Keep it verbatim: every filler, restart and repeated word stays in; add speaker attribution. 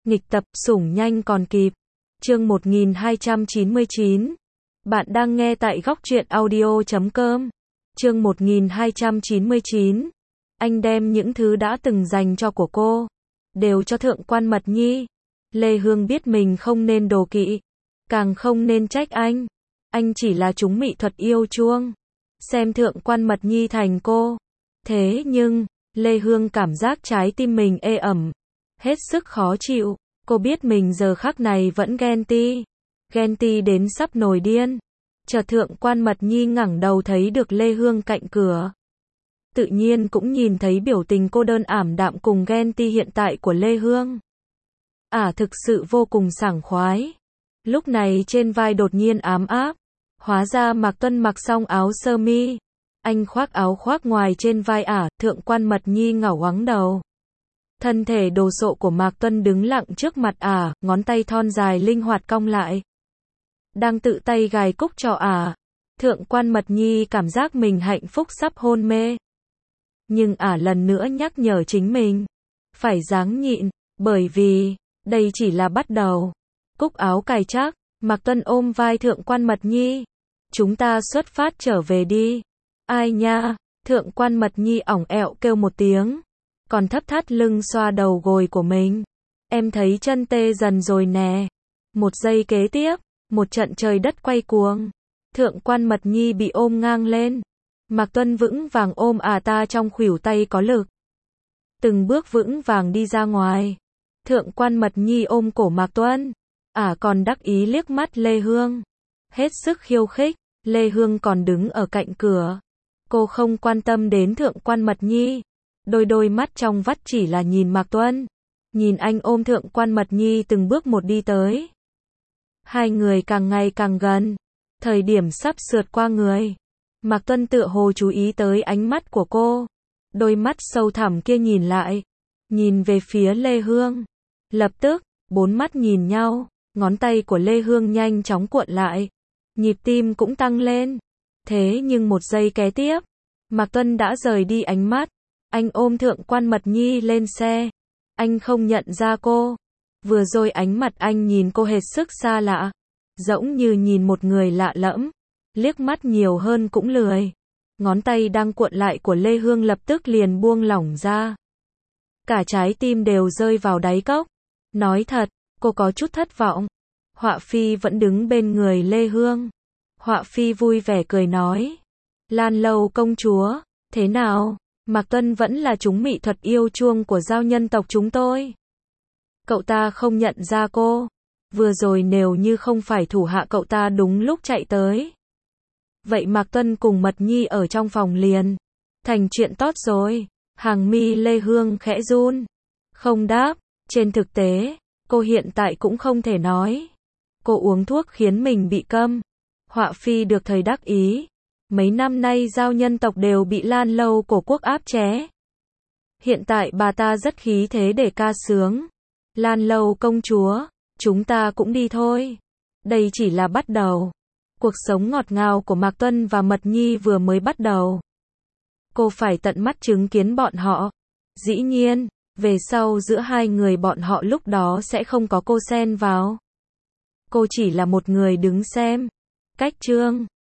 Speaker 1: Nghịch tập, sủng nhanh còn kịp. Chương một nghìn hai trăm chín mươi chín. Bạn đang nghe tại góc truyện audio chấm com. Chương một nghìn hai trăm chín mươi chín. Anh đem những thứ đã từng dành cho của cô, đều cho Thượng quan Mật Nhi. Lê Hương biết mình không nên đố kỵ, càng không nên trách anh. Anh chỉ là chúng mỹ thuật yêu chuông, xem Thượng quan Mật Nhi thành cô. Thế nhưng, Lê Hương cảm giác trái tim mình ê ẩm, hết sức khó chịu. Cô biết mình giờ khắc này vẫn ghen ti, ghen ti đến sắp nổi điên. Chợt Thượng quan Mật Nhi ngẩng đầu thấy được Lê Hương cạnh cửa. Tự nhiên cũng nhìn thấy biểu tình cô đơn ảm đạm cùng ghen ti hiện tại của Lê Hương. Ả à, thực sự vô cùng sảng khoái. Lúc này trên vai đột nhiên ám áp. Hóa ra Mạc Tuân mặc xong áo sơ mi. Anh khoác áo khoác ngoài trên vai Ả, à, Thượng quan Mật Nhi ngẩng ngoáng đầu. Thân thể đồ sộ của Mạc Tuân đứng lặng trước mặt Ả, à, ngón tay thon dài linh hoạt cong lại. Đang tự tay gài cúc cho Ả. À. Thượng quan Mật Nhi cảm giác mình hạnh phúc sắp hôn mê. Nhưng Ả à lần nữa nhắc nhở chính mình, phải ráng nhịn, bởi vì, đây chỉ là bắt đầu. Cúc áo cài chắc, Mạc Tuân ôm vai Thượng quan Mật Nhi. Chúng ta xuất phát trở về đi. Ai nha, Thượng quan Mật Nhi ỏng ẹo kêu một tiếng, còn thấp thắt lưng xoa đầu gối của mình. Em thấy chân tê dần rồi nè. Một giây kế tiếp, một trận trời đất quay cuồng. Thượng quan Mật Nhi bị ôm ngang lên. Mạc Tuân vững vàng ôm Ả à ta trong khuỷu tay có lực. Từng bước vững vàng đi ra ngoài. Thượng quan Mật Nhi ôm cổ Mạc Tuân. Ả à còn đắc ý liếc mắt Lê Hương. Hết sức khiêu khích. Lê Hương còn đứng ở cạnh cửa. Cô không quan tâm đến Thượng quan Mật Nhi. Đôi đôi mắt trong vắt chỉ là nhìn Mạc Tuân. Nhìn anh ôm Thượng quan Mật Nhi từng bước một đi tới. Hai người càng ngày càng gần. Thời điểm sắp sượt qua người. Mạc Tuân tựa hồ chú ý tới ánh mắt của cô. Đôi mắt sâu thẳm kia nhìn lại. Nhìn về phía Lê Hương. Lập tức, bốn mắt nhìn nhau. Ngón tay của Lê Hương nhanh chóng cuộn lại. Nhịp tim cũng tăng lên. Thế nhưng một giây kế tiếp, Mạc Tuân đã rời đi ánh mắt. Anh ôm Thượng quan Mật Nhi lên xe. Anh không nhận ra cô. Vừa rồi ánh mặt anh nhìn cô hết sức xa lạ. Giống như nhìn một người lạ lẫm. Liếc mắt nhiều hơn cũng lười. Ngón tay đang cuộn lại của Lê Hương lập tức liền buông lỏng ra. Cả trái tim đều rơi vào đáy cốc. Nói thật, cô có chút thất vọng. Họa Phi vẫn đứng bên người Lê Hương. Họa Phi vui vẻ cười nói. Lan Lâu công chúa, thế nào? Mạc Tuân vẫn là chúng mỹ thuật yêu chuông của giao nhân tộc chúng tôi. Cậu ta không nhận ra cô. Vừa rồi nếu như không phải thủ hạ cậu ta đúng lúc chạy tới. Vậy Mạc Tuân cùng Mật Nhi ở trong phòng liền. Thành chuyện tốt rồi. Hàng mi Lê Hương khẽ run. Không đáp. Trên thực tế, cô hiện tại cũng không thể nói. Cô uống thuốc khiến mình bị câm. Họa Phi được thời đắc ý. Mấy năm nay giao nhân tộc đều bị Lan Lâu cổ quốc áp chế. Hiện tại bà ta rất khí thế để ca sướng. Lan Lâu công chúa, chúng ta cũng đi thôi. Đây chỉ là bắt đầu. Cuộc sống ngọt ngào của Mạc Tuân và Mật Nhi vừa mới bắt đầu. Cô phải tận mắt chứng kiến bọn họ. Dĩ nhiên, về sau giữa hai người bọn họ lúc đó sẽ không có cô xen vào. Cô chỉ là một người đứng xem. Cách chương